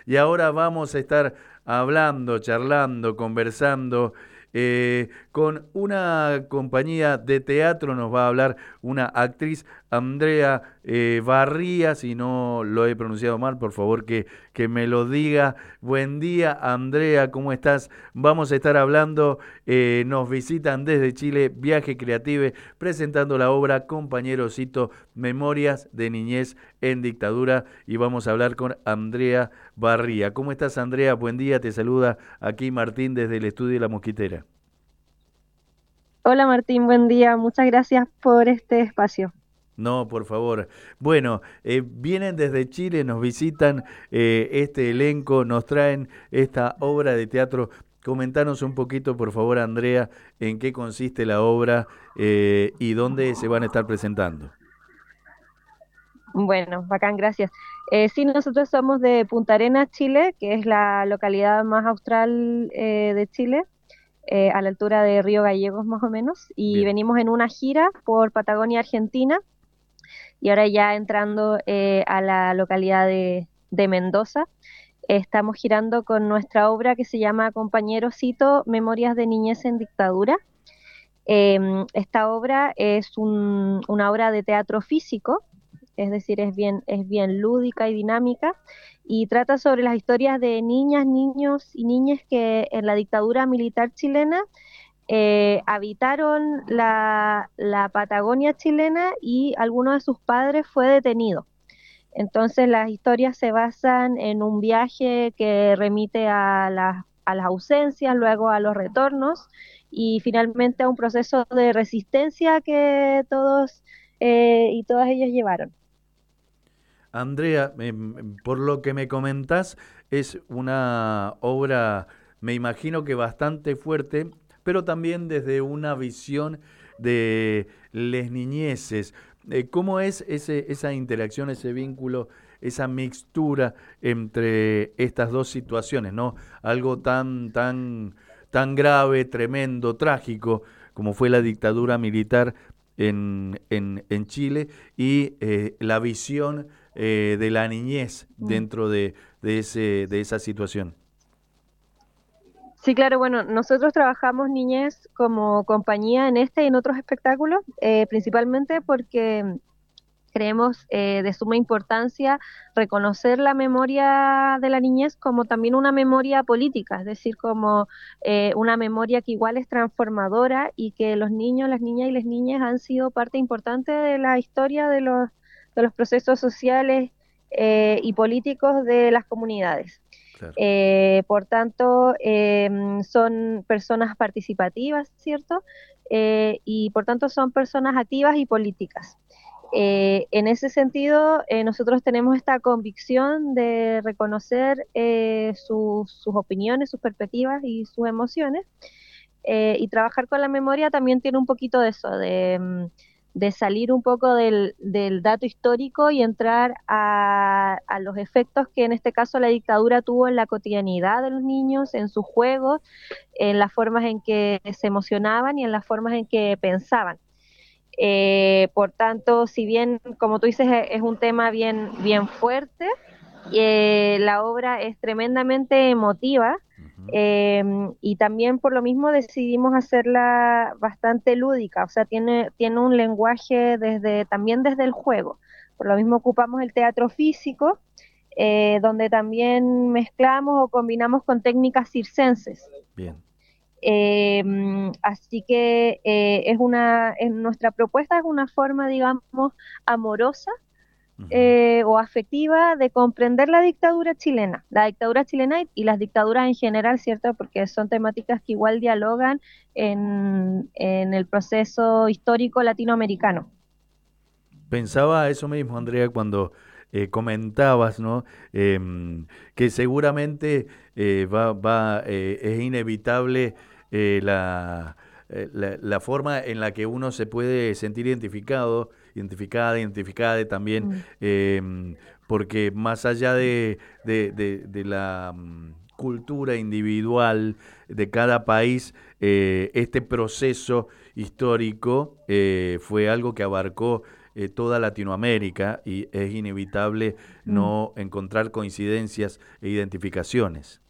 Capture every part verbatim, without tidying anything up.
Y ahora vamos a estar hablando, charlando, conversando eh, con una compañía de teatro. Nos va a hablar una actriz, Andrea eh, Barría, si no lo he pronunciado mal, por favor que, que me lo diga. Buen día, Andrea, ¿cómo estás? Vamos a estar hablando, eh, nos visitan desde Chile Viaje Creative, presentando la obra Compañerosito, Memorias de Niñez en Dictadura, y vamos a hablar con Andrea Barría. ¿Cómo estás, Andrea? Buen día, te saluda aquí Martín desde el estudio de La Mosquitera. Hola Martín, buen día. Muchas gracias por este espacio. No, por favor. Bueno, eh, vienen desde Chile, nos visitan eh, este elenco, nos traen esta obra de teatro. Comentanos un poquito, por favor, Andrea, en qué consiste la obra eh, y dónde se van a estar presentando. Bueno, bacán, gracias. Eh, sí, nosotros somos de Punta Arenas, Chile, que es la localidad más austral eh, de Chile, eh, a la altura de Río Gallegos más o menos, y Bien. venimos en una gira por Patagonia, Argentina, y ahora ya entrando eh, a la localidad de, de Mendoza. Estamos girando con nuestra obra que se llama Compañerosito, Memorias de Niñez en Dictadura. Em, esta obra es un- una obra de teatro físico, es decir, es bien, es bien lúdica y dinámica, y trata sobre las historias de niñas, niños y niñas que en la dictadura militar chilena eh, habitaron la, la Patagonia chilena y alguno de sus padres fue detenido. Entonces las historias se basan en un viaje que remite a las, a las ausencias, luego a los retornos y finalmente a un proceso de resistencia que todos eh, y todas ellas llevaron. Andrea, em, por lo que me comentás, es una obra, me imagino que bastante fuerte, pero también desde una visión de les niñeces. Eh, ¿Cómo es ese, esa interacción, ese vínculo, esa mixtura entre estas dos situaciones, ¿no? Algo tan, tan, tan grave, tremendo, trágico, como fue la dictadura militar en, en, en Chile, y eh, la visión eh, de la niñez Mm. dentro de, de, ese, de esa situación. Sí, claro, bueno, nosotros trabajamos niñez como compañía en este y en otros espectáculos, eh, principalmente porque creemos eh, de suma importancia reconocer la memoria de la niñez como también una memoria política, es decir, como eh, una memoria que igual es transformadora y que los niños, las niñas y las niñas han sido parte importante de la historia de los, de los procesos sociales eh, y políticos de las comunidades. Claro. Eh, por tanto, eh, son personas participativas, ¿cierto? Eh, y por tanto son personas activas y políticas. Eh, en ese sentido, eh, nosotros tenemos esta convicción de reconocer eh, sus, sus opiniones, sus perspectivas y sus emociones. Eh, y trabajar con la memoria también tiene un poquito de eso, de, mm, de salir un poco del, del dato histórico y entrar a, a los efectos que en este caso la dictadura tuvo en la cotidianidad de los niños, en sus juegos, en las formas en que se emocionaban y en las formas en que pensaban. Eh, por tanto, si bien, como tú dices, e- es un tema bien, bien fuerte, eh, la obra es tremendamente emotiva, Ujú. eh, y también por lo mismo decidimos hacerla bastante lúdica, o sea, tiene, tiene un lenguaje desde, también desde el juego. Por lo mismo ocupamos el teatro físico, eh, donde también mezclamos o combinamos con técnicas circenses. Bien. Eh, así que eh, es una, en nuestra propuesta es una forma, digamos, amorosa Ujú. eh, o afectiva de comprender la dictadura chilena, la dictadura chilena y, y las dictaduras en general, ¿cierto? Porque son temáticas que igual dialogan en, en el proceso histórico latinoamericano. Pensaba eso mismo, Andrea, cuando eh, comentabas, ¿no? Em, que seguramente eh, va, va, eh, es inevitable eh, la, eh, la, la forma en la que uno se puede sentir identificado, identificada, identificada también, Mm. em, porque más allá de, de, de- de la mm, cultura individual de cada país, eh, este proceso histórico eh, fue algo que abarcó eh, toda Latinoamérica y es inevitable Mm, no encontrar coincidencias e identificaciones.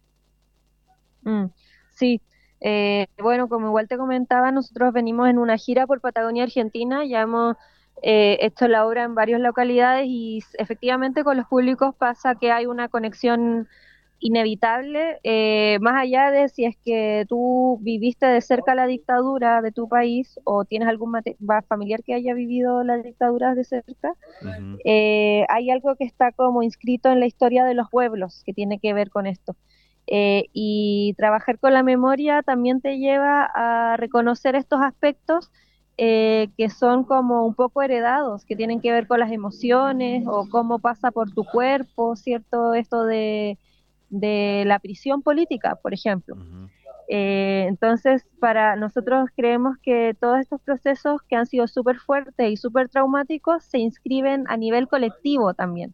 mm, sí, eh, bueno, como igual te comentaba, nosotros venimos en una gira por Patagonia, Argentina, ya hemos eh, hecho la obra en varias localidades y s- efectivamente con los públicos pasa que hay una conexión inevitable, eh, más allá de si es que tú viviste de cerca la dictadura de tu país o tienes algún mate- va- familiar que haya vivido la dictadura de cerca, Ujú. eh, hay algo que está como inscrito en la historia de los pueblos que tiene que ver con esto. Eh, y trabajar con la memoria también te lleva a reconocer estos aspectos eh, que son como un poco heredados, que tienen que ver con las emociones o cómo pasa por tu cuerpo, ¿cierto? Esto de, de la prisión política, por ejemplo. Ujú. Eh, entonces, para nosotros creemos que todos estos procesos que han sido súper fuertes y súper traumáticos se inscriben a nivel colectivo también.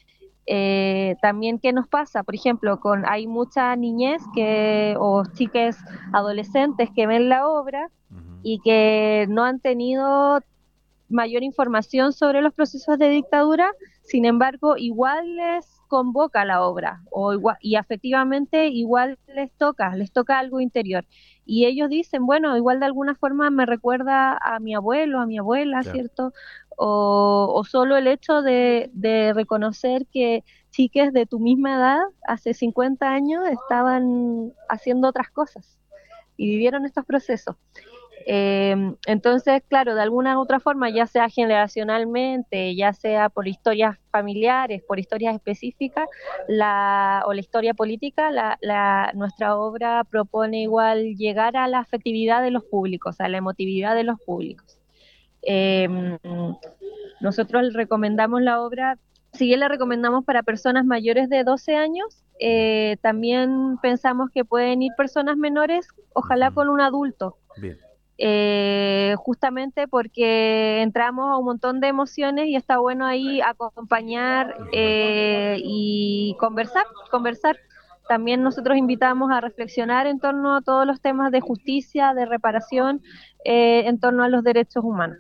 Eh, también, ¿qué nos pasa? Por ejemplo, con hay mucha niñez que, o chicas adolescentes que ven la obra Ujú. y que no han tenido mayor información sobre los procesos de dictadura, sin embargo, igual les convoca la obra o igual, y afectivamente igual les toca, les toca algo interior. Y ellos dicen, bueno, igual de alguna forma me recuerda a mi abuelo, a mi abuela, Claro. ¿cierto? O, o solo el hecho de, de reconocer que chiques de tu misma edad, hace cincuenta años, estaban haciendo otras cosas y vivieron estos procesos. Eh, entonces, claro, de alguna u otra forma, ya sea generacionalmente, ya sea por historias familiares, por historias específicas, la, o la historia política, la, la, nuestra obra propone igual llegar a la afectividad de los públicos, a la emotividad de los públicos. Eh, Nosotros recomendamos la obra, si bien la recomendamos para personas mayores de doce años, Bien. eh, también pensamos que pueden ir personas menores, ojalá Ujú. con un adulto, Bien. eh, justamente porque entramos a un montón de emociones y está bueno ahí acompañar Ujú. eh, y conversar, conversar. También nosotros invitamos a reflexionar en torno a todos los temas de justicia, de reparación, eh, en torno a los derechos humanos.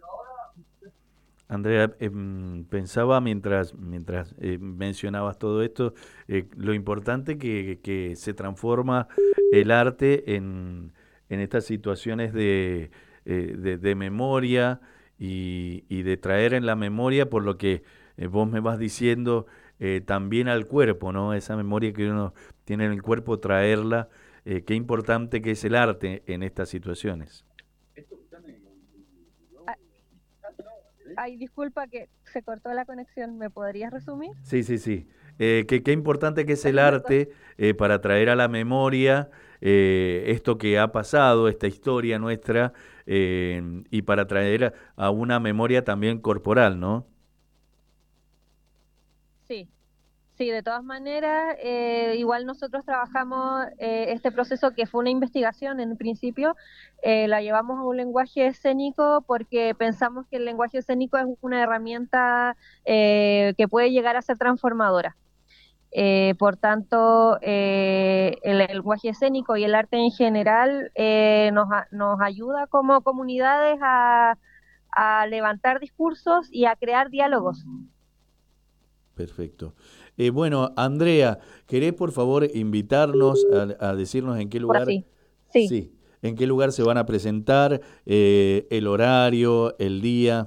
Andrea, em, pensaba mientras, mientras eh, mencionabas todo esto, eh, lo importante que, que se transforma el arte en, en estas situaciones de, eh, de, de memoria y, y de traer en la memoria, por lo que eh, vos me vas diciendo, eh, también al cuerpo, ¿no? Esa memoria que uno tiene en el cuerpo, traerla. Eh, qué importante que es el arte en estas situaciones. Ah, ay, disculpa que se cortó la conexión, ¿me podrías resumir? Sí, sí, sí. Eh, que qué importante que es el Perdón. arte eh, para traer a la memoria eh, esto que ha pasado, esta historia nuestra, eh, y para traer a, a una memoria también corporal, ¿no? Sí, sí, de todas maneras, eh, igual nosotros trabajamos eh, este proceso que fue una investigación en un principio, eh, la llevamos a un lenguaje escénico porque pensamos que el lenguaje escénico es una herramienta eh, que puede llegar a ser transformadora. Eh, por tanto, eh, el, el lenguaje escénico y el arte en general eh, nos, a- nos ayuda como comunidades a, a levantar discursos y a crear diálogos. Perfecto. Eh, bueno, Andrea, ¿querés por favor invitarnos a, a decirnos en qué Ahora lugar, sí, sí. sí, en qué lugar se van a presentar, eh, el horario, el día?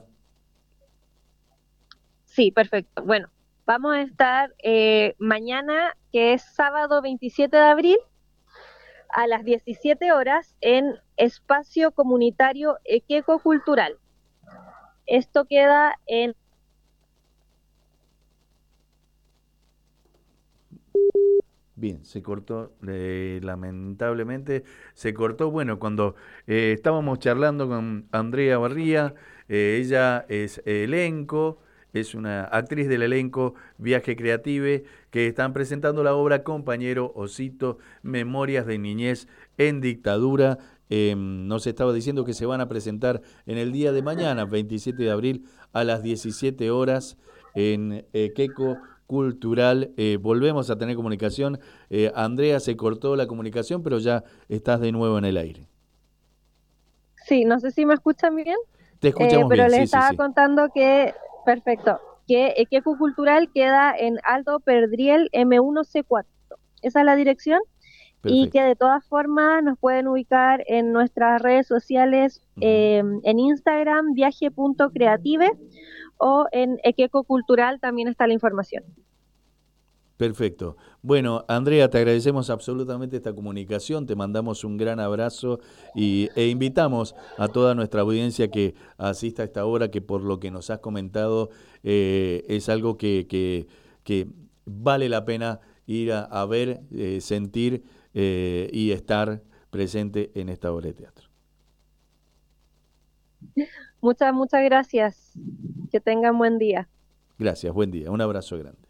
Sí, perfecto. Bueno, vamos a estar eh, mañana, que es sábado veintisiete de abril, a las diecisiete horas en Espacio Comunitario Equeco Cultural. Esto queda en... Bien, se cortó, eh, lamentablemente se cortó. Bueno, cuando eh, estábamos charlando con Andrea Barría, eh, ella es elenco, es una actriz del elenco Viaje Creative, que están presentando la obra Compañero Osito, Memorias de Niñez en Dictadura. Eh, nos estaba diciendo que se van a presentar en el día de mañana, veintisiete de abril, a las diecisiete horas en eh, Queco Cultural. Eh, volvemos a tener comunicación. Eh, Andrea, se cortó la comunicación, pero ya estás de nuevo en el aire. Sí, no sé si me escuchan bien. Te Eh, escuchamos pero bien, les sí, sí, estaba sí. contando que, perfecto, que Equeco Cultural queda en Alto Perdriel M uno C cuatro. Esa es la dirección y que Perfecto. de todas formas nos pueden ubicar en nuestras redes sociales, Ujú. eh, en Instagram, viaje punto creative, o en Equeco Cultural también está la información. Perfecto. Bueno, Andrea, te agradecemos absolutamente esta comunicación, te mandamos un gran abrazo y, e invitamos a toda nuestra audiencia que asista a esta hora, que por lo que nos has comentado eh, es algo que, que, que vale la pena ir a, a ver, eh, sentir eh, y estar presente en esta obra de teatro. Muchas, muchas gracias. Que tengan buen día. Gracias, buen día, un abrazo grande.